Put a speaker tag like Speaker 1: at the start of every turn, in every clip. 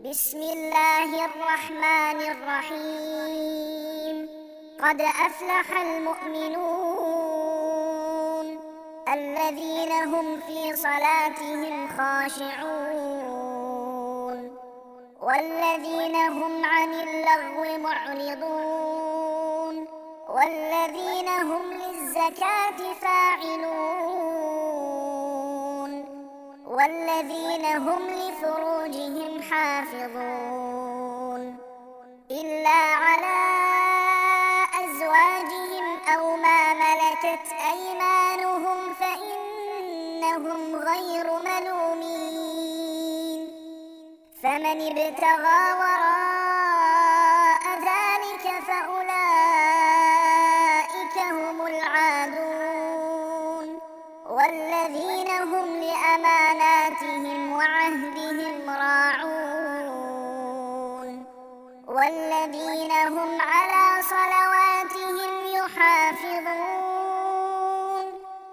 Speaker 1: بسم الله الرحمن الرحيم. قد أفلح المؤمنون الذين هم في صلاتهم خاشعون والذين هم عن اللغو معرضون والذين هم للزكاة فاعلون والذين هم لفروجهم حافظون إلا على أزواجهم أو ما ملكت أيمانهم فإنهم غير ملومين. فمن ابتغى وراء ذلك فأولئك هم العادون والذين هم لأماناتهم وعهدهم راعون والذين هم على صلواتهم يحافظون.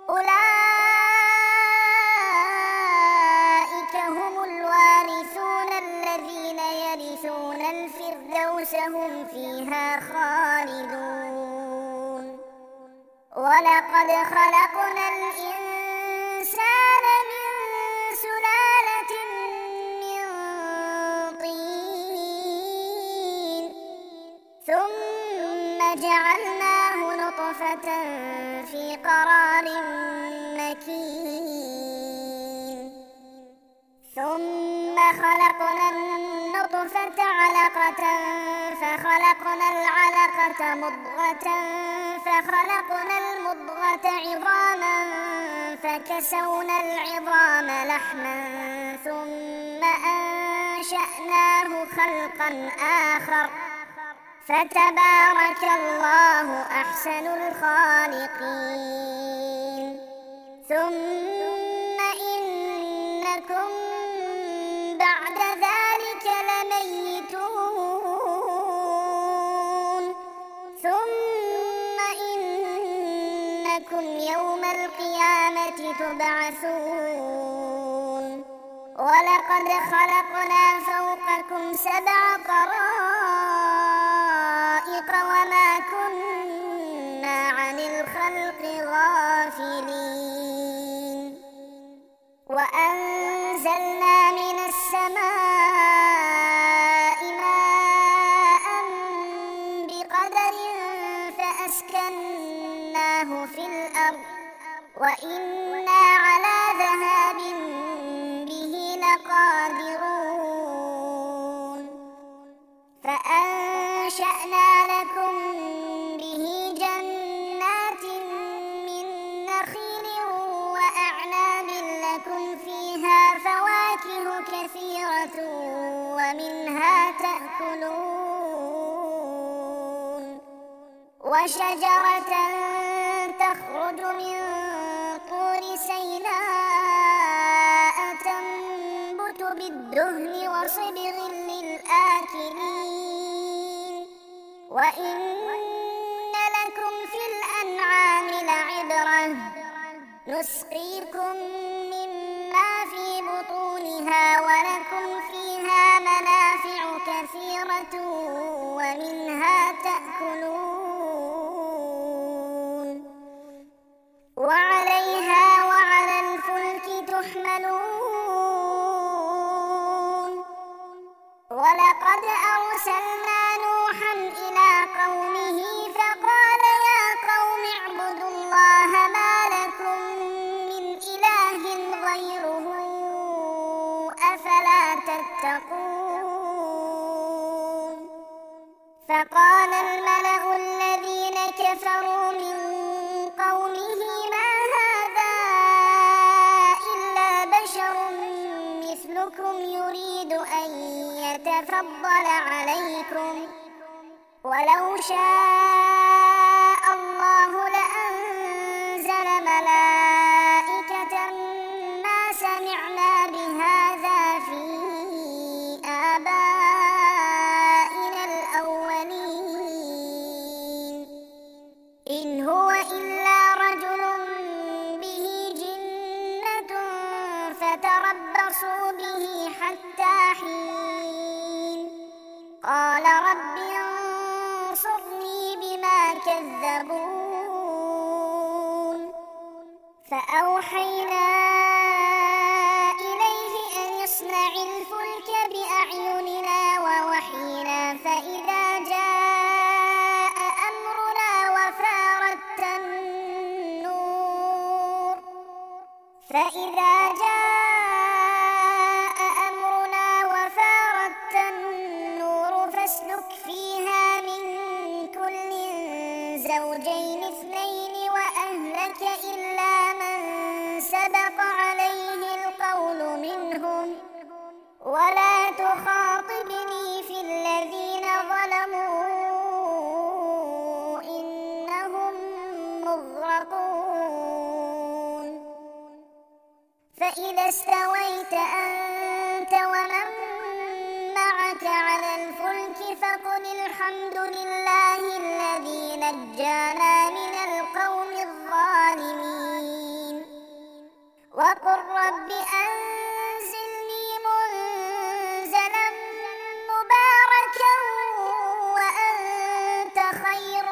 Speaker 1: أولئك هم الوارثون الذين يرثون الفردوس هم فيها خالدون. ولقد خلقنا الإنسان من سلالة من طين ثم جعلناه نطفة في قرار مكين ثم خلقنا النطفة علقة فخلقنا العلقة مضغة فخلقنا المضغة عظاما فكسونا العظام لحما ثم أنشأناه خلقا آخر فتبارك الله أحسن الخالقين. ثم إنكم بعد ذلك لميتون ثم إنكم يوم القيامة تبعثون. ولقد خلقنا فوقكم 7 طرائق وما كنا عن الخلق غافلين. وأنزلنا من السماء ماء بقدر فأسكناه في الأرض وإنا على ذهاب به لقادرون. فأنشأنا لكم به جنات من نخيل وأعناب لكم فيها فواكه كثيرة ومنها تأكلون. وشجرة تخرج من طور سيناء تنبت بالدهن وصبغ للآكلين. وإن لكم في الأنعام لعبرة نسقيكم مما في بطونها ولكم فيها منافع كثيرة ومنها تأكلون وعليها وعلى الفلك تحملون. ولقد أرسلنا نوحا إلى قومه فقال يا قوم اعبدوا الله ما لكم من إله غيره أفلا تتقون. فقال الملأ الذين كفروا من قومه ما هذا إلا بشر مثلكم يريد أن يتفضل عليكم ولو شاء الله لأنزل ملائكة ما سمعنا بهذا في آبائنا الأولين إن هو إلا رجل به جنة فتربصوا به حتى حين. قال رب انصرني بما كذبون فأوحينا إليه أن يصنع الفلك بأعيننا ووحينا فإذا جاء أمرنا وفارت النور فاسلك فيها من كل زوجين اثنين وأهلك إلا من سبق عليه القول منهم ولا تخاطبني في الذين ظلموا إنهم مغرقون فإذا استويت أنت ومن معك على الفلك فقل الحمد لله الذي نجانا من القوم الظالمين وقل رب أنزلني منزلا مباركا وأنت خير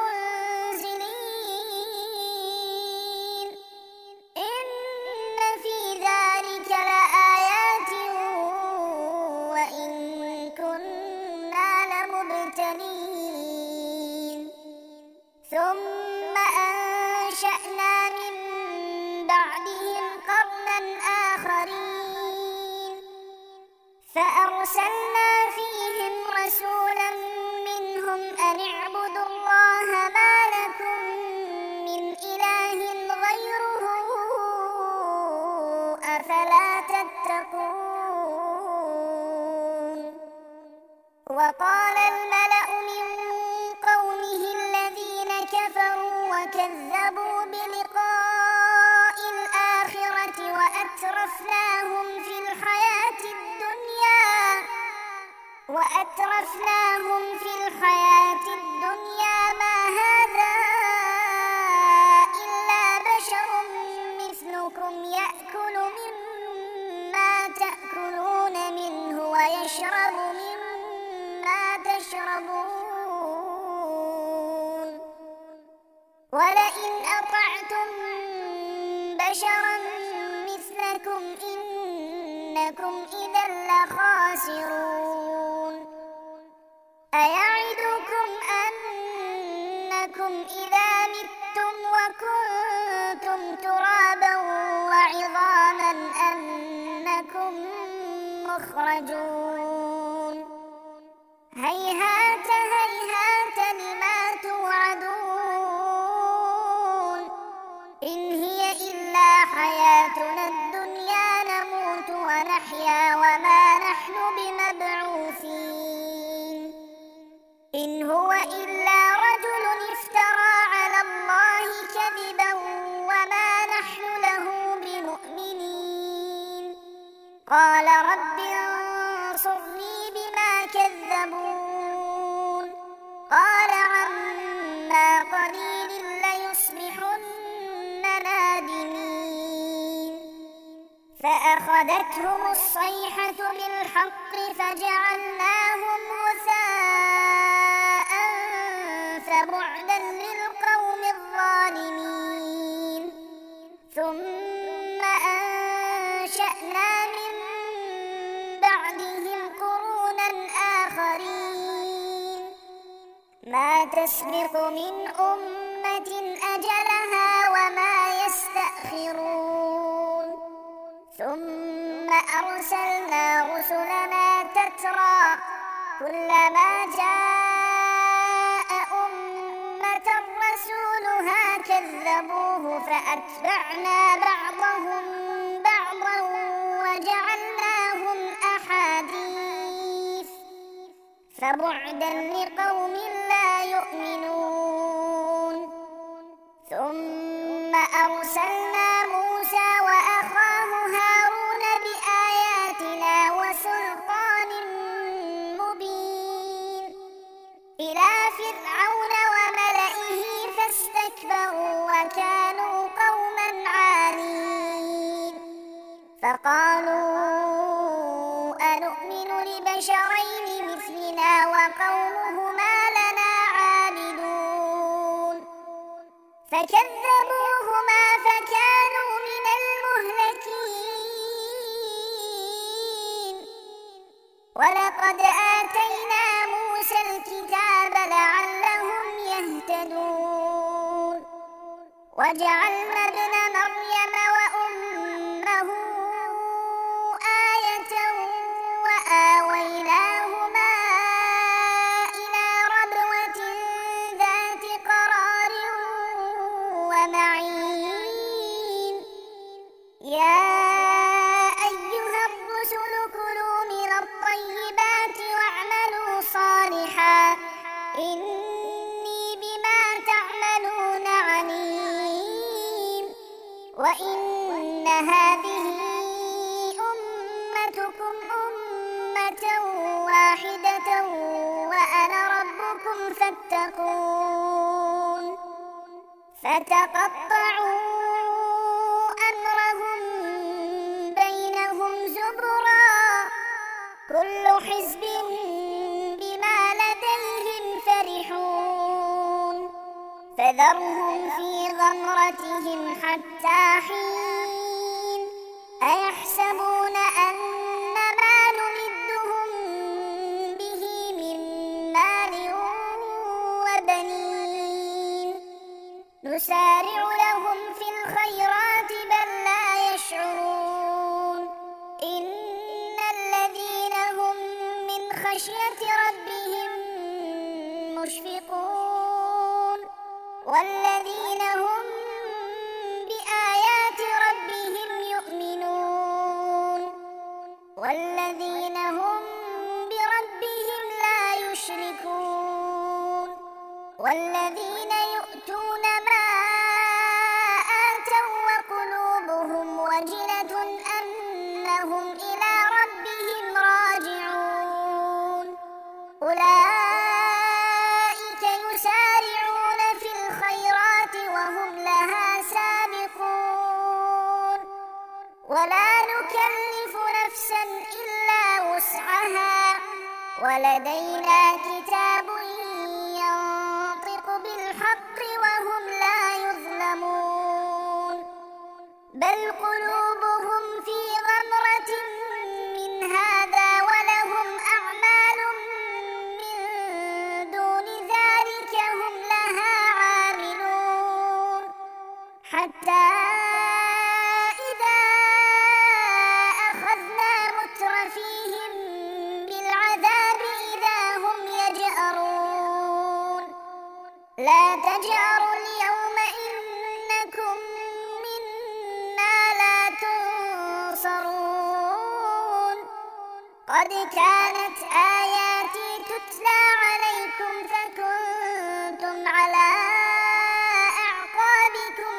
Speaker 1: المنزلين إن في ذلك لآيات وإن كنا لمبتلين ثم أنشأنا من بعدهم قرنا آخرين فأرسلنا فيهم رسولا منهم أن اعبدوا الله ما لكم من إله غيره أفلا تتقون وقال الملأ من قومه الذين كفروا وكذبوا بلقاء الآخرة وأترفناهم في الحياة الدنيا ما هذا إلا بشر مثلكم يأكل مما تأكلون منه ويشرب مما تشربون ولئن أطعتم بشرا مثلكم إنكم إذا لخاسرون أيعدكم أنكم إذا متم وكنتم ترابا وعظاما أنكم مخرجون هيهات هيهات لما توعدون إن هي إلا حياتنا الدنيا نموت ونحيا وما نحن بمبعوثين إن هو إلا رجل افترى على الله كذبا وما نحن له بمؤمنين قال رب انصرني بما كذبون قال عما قليل ليصبحن نادمين فأخذتهم الصيحة بالحق فجعلناهم غثاء فبعدا للقوم الظالمين ثم أنشأنا من بعدهم قرونا آخرين ما تسبق من أمة أجلها وما يستأخرون ثم أرسلنا رسلنا تترى كلما جاء أمة رسولها كذبوه فأتبعنا بعضهم بعضا وجعلناهم أحاديث فبعدا لقوم لا يؤمنون ثم أرسلنا موسى وأخاه هارون بآياتنا وسلطان مبين إلى فرعون وملئه فاستكبروا وكانوا قوما عالين فقالوا أنؤمن لبشرين مثلنا وقومهما لنا عابدون فكذبوهما فكانوا من المهلكين ولقد آتينا موسى الكتاب لعلهم يهتدون وجعلنا ابن مريم وأمه آية وآويناهما إلى ربوة ذات قرار ومعين يا أيها الرسل كلوا من الطيبات واعملوا صالحا إني بما تعملون عليم وإن هذه أمتكم أمة واحدة وأنا ربكم فاتقون فتقطعوا أمرهم بينهم زبرا كل حزب بما لديهم فرحون فذرهم في غمرتهم حتى حين أيحسبون أن ما نمدهم به من مال وبنين نسارع لهم في الخيرات بل لا يشعرون إن الذين هم من خشية ربهم مشفقون والذين هم بآيات ربهم يؤمنون والذين هم بربهم لا يشركون والذين يؤتون ما آتوا وقلوبهم وجلة أنهم إلى ربهم راجعون أولئك يسارعون في الخيرات وهم لها سابقون ولا نكلف نفسا إلا وسعها ولدينا كتاب ينطق بالحق وهم لا يظلمون بل قلوبهم في غمرة من هذا ولهم أعمال من دون ذلك هم لها عاملون حتى إذا أخذنا مترفيهم بالعذاب إذا هم يجأرون لا تجأروا اليوم إنكم منا لا تنصرون قد كانت آياتي تتلى عليكم فكنتم على أعقابكم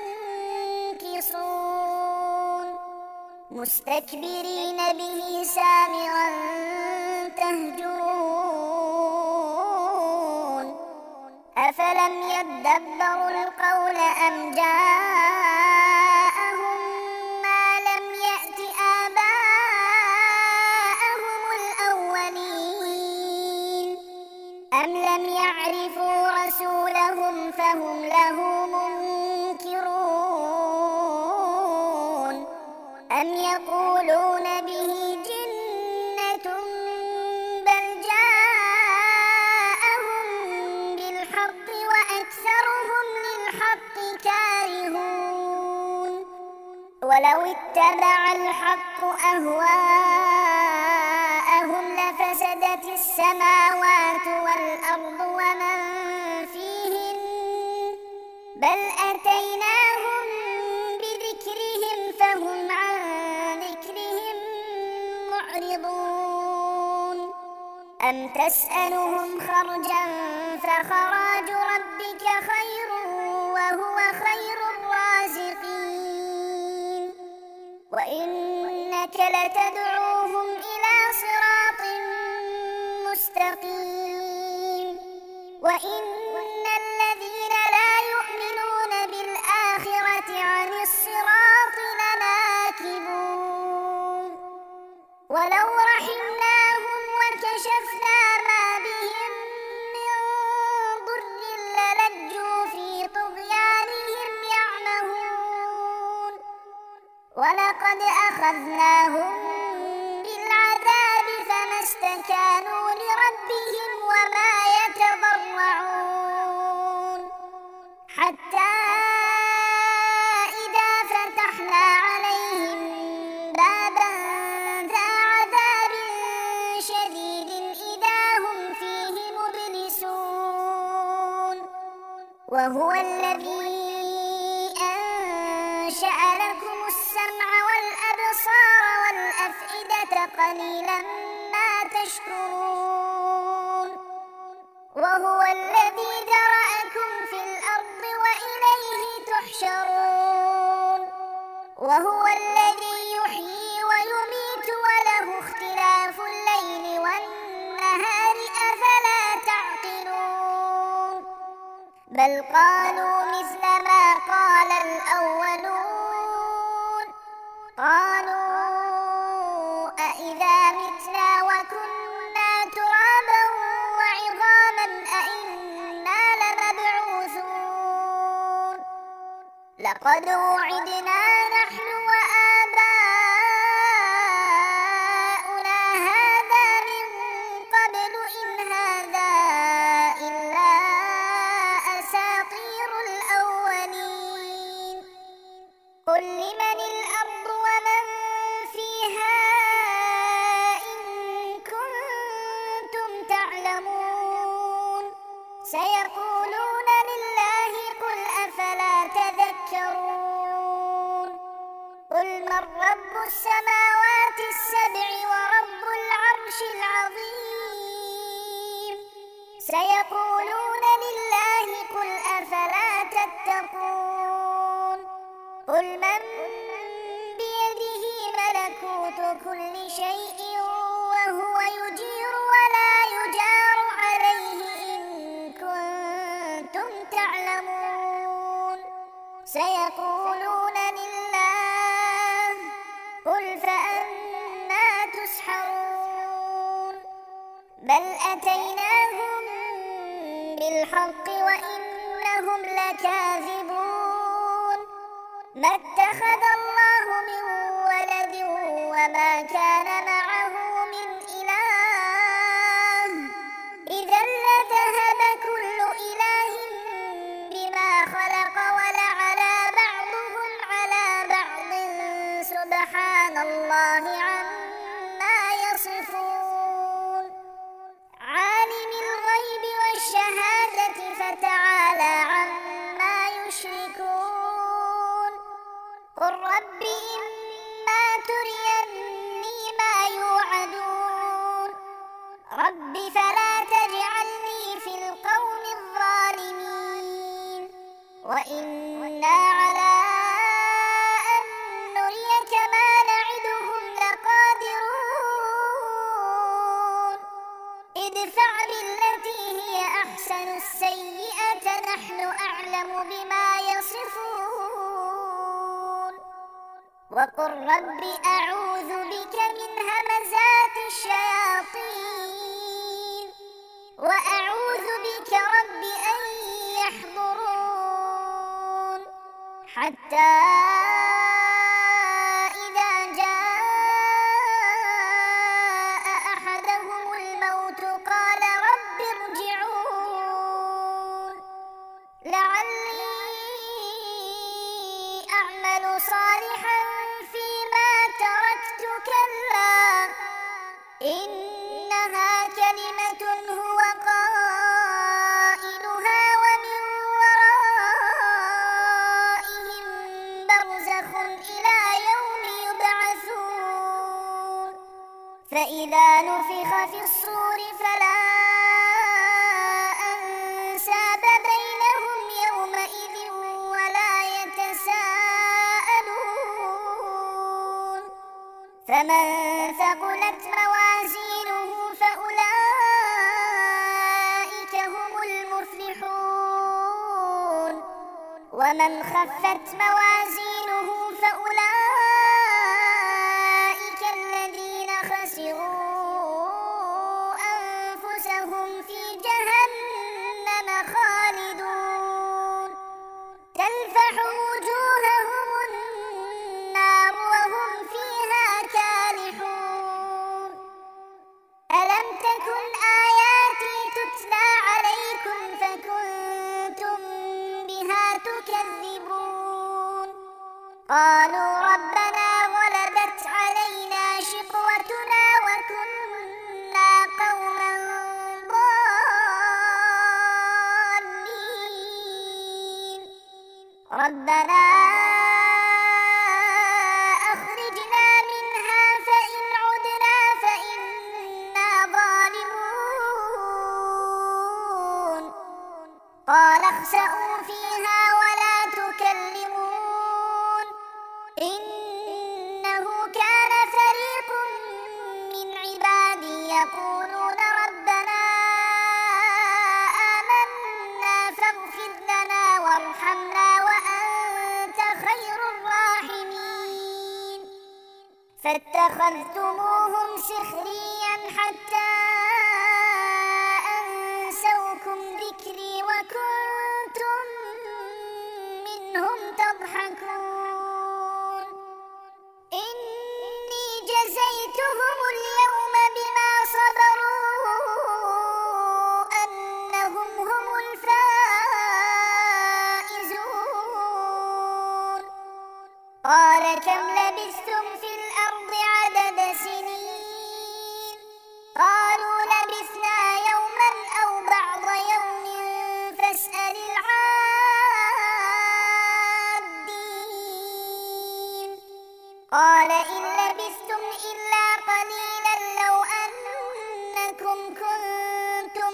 Speaker 1: تنكصون مستكبرين به سامرا تهجرون أفلم يدبروا القول أم جاءهم ما لم يأت آباءهم الأولين أم لم يعرفوا رسولهم فهم له منكرون أم يقولون به جنة بل جاءهم بالحق وأكثرهم للحق كارهون ولو اتبع الحق أهواءهم لفسدت السماوات والأرض ومن فيهن بل أتيناهم بذكرهم فهم عن ذكرهم معرضون أم تسألهم خرجا فخراج ربك خير وهو خير الرازقين وإنك لتدعوهم إلى صراط مستقيم وإن الذين لا يؤمنون بالآخرة عن الصراط لناكبون ولو رحمناهم وكشفنا ما بهم فأخذناهم بالعذاب فما استكانوا لربهم وما يتضرعون حتى إذا فتحنا عليهم بابا ذا عذاب شديد إذا هم فيه مبلسون وهو الذي أنشأ لكم السمع والأبصار والأفئدة قليلا ما تشكرون وهو الذي ذرأكم في الأرض وإليه تحشرون وهو الذي يحيي ويميت وله اختلاف الليل والنهار أفلا تعقلون بل قالوا مثل ما قال الأولون قالوا أإذا متنا وكنا ترابا وعظاما أإنا لمبعوثون لقد وعدنا نحن وآباؤنا هذا من قبل إن هذا إلا أساطير الأولين قل لمن الأرض ومن فيها إن كنتم تعلمون سيقولون لله قل أفلا تذكرون قل من رب السماوات السبع ورب العرش العظيم سيقولون لله قل أفلا تتقون قل من بيده ملكوت كل شيء وهو يجير ولا يجار عليه إن كنتم تعلمون سيقولون لله قل فأنا تسحرون بل أتيناهم بالحق وإنهم لكاذبون ما اتخذ الله من ولد وما كان معه من إله إذا لذهب كل إله بما خلق ولعلى بعضهم على بعض سبحان الله عما يصفون عالم الغيب والشهادة فتعالى عما يشركون قل رب إما تريني ما يوعدون رب فلا تجعلني في القوم الظالمين وإنا على أن نريك ما نعدهم لقادرون ادفع بالتي هي أحسن السيئة نحن أعلم بما يصفون وقل رب أعوذ بك من همزات الشياطين وأعوذ بك رب أن يحضرون حتى إذا جاء أحدهم الموت قال رب ارجعون لعلي أعمل صالحا فيما تركت كلا إنها كلمة هو قائلها ومن ورائهم برزخ إلى يوم يبعثون فإذا نفخ في الصور فلا أنساب بينهم يومئذ ولا يتساءلون فمن ثقلت موازينه فأولئك هم المفلحون ومن خفت موازينه فأولئك الذين خسروا أنفسهم في جهنم خالدون تلفح وجوههم النار وهم فيها تكن آياتي تتلى عليكم فكنتم بها تكذبون قالوا ربنا غلبت علينا شقوتنا وكنا قوما ضالين ربنا أخرجنا منها فإن عدنا فإنا ظالمون قال اخسئوا فيها ولا تكلمون إنه كان فريق من عبادي يقولون ربنا آمنا فاغفر لنا وارحمنا وأنت خير الراحمين فاتخذتموهم سخريا حتى أنسوكم ذكري وكنتم منهم تضحكون إني جزيتهم اليوم بما صبروا أنهم هم الفائزون قال كم لبثتم في الأرض عدد سنين قالوا لبثنا يوما أو بعض يوم فاسأل العادين قال إن لبثتم إلا قليلا لو أنكم كنتم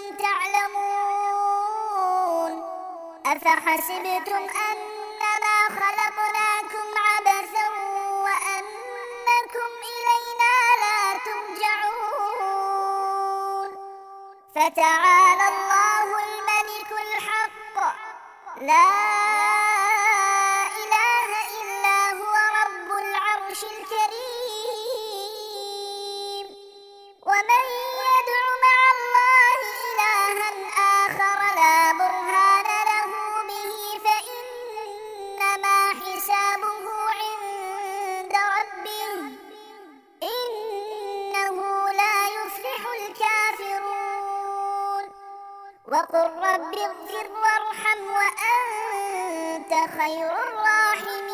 Speaker 1: تعلمون أفحسبتم أنما خلقناكم عبثا وأنكم إلينا لا ترجعون فتعالى الله الملك الحق لا إله إلا هو رب العرش الكريم ومن يدع مع الله إلها آخر لا برهان له به فإنما حسابه عند ربه إنه لا يفلح الكافرون وقل رب اغفر وارحم وأنت خير الراحمين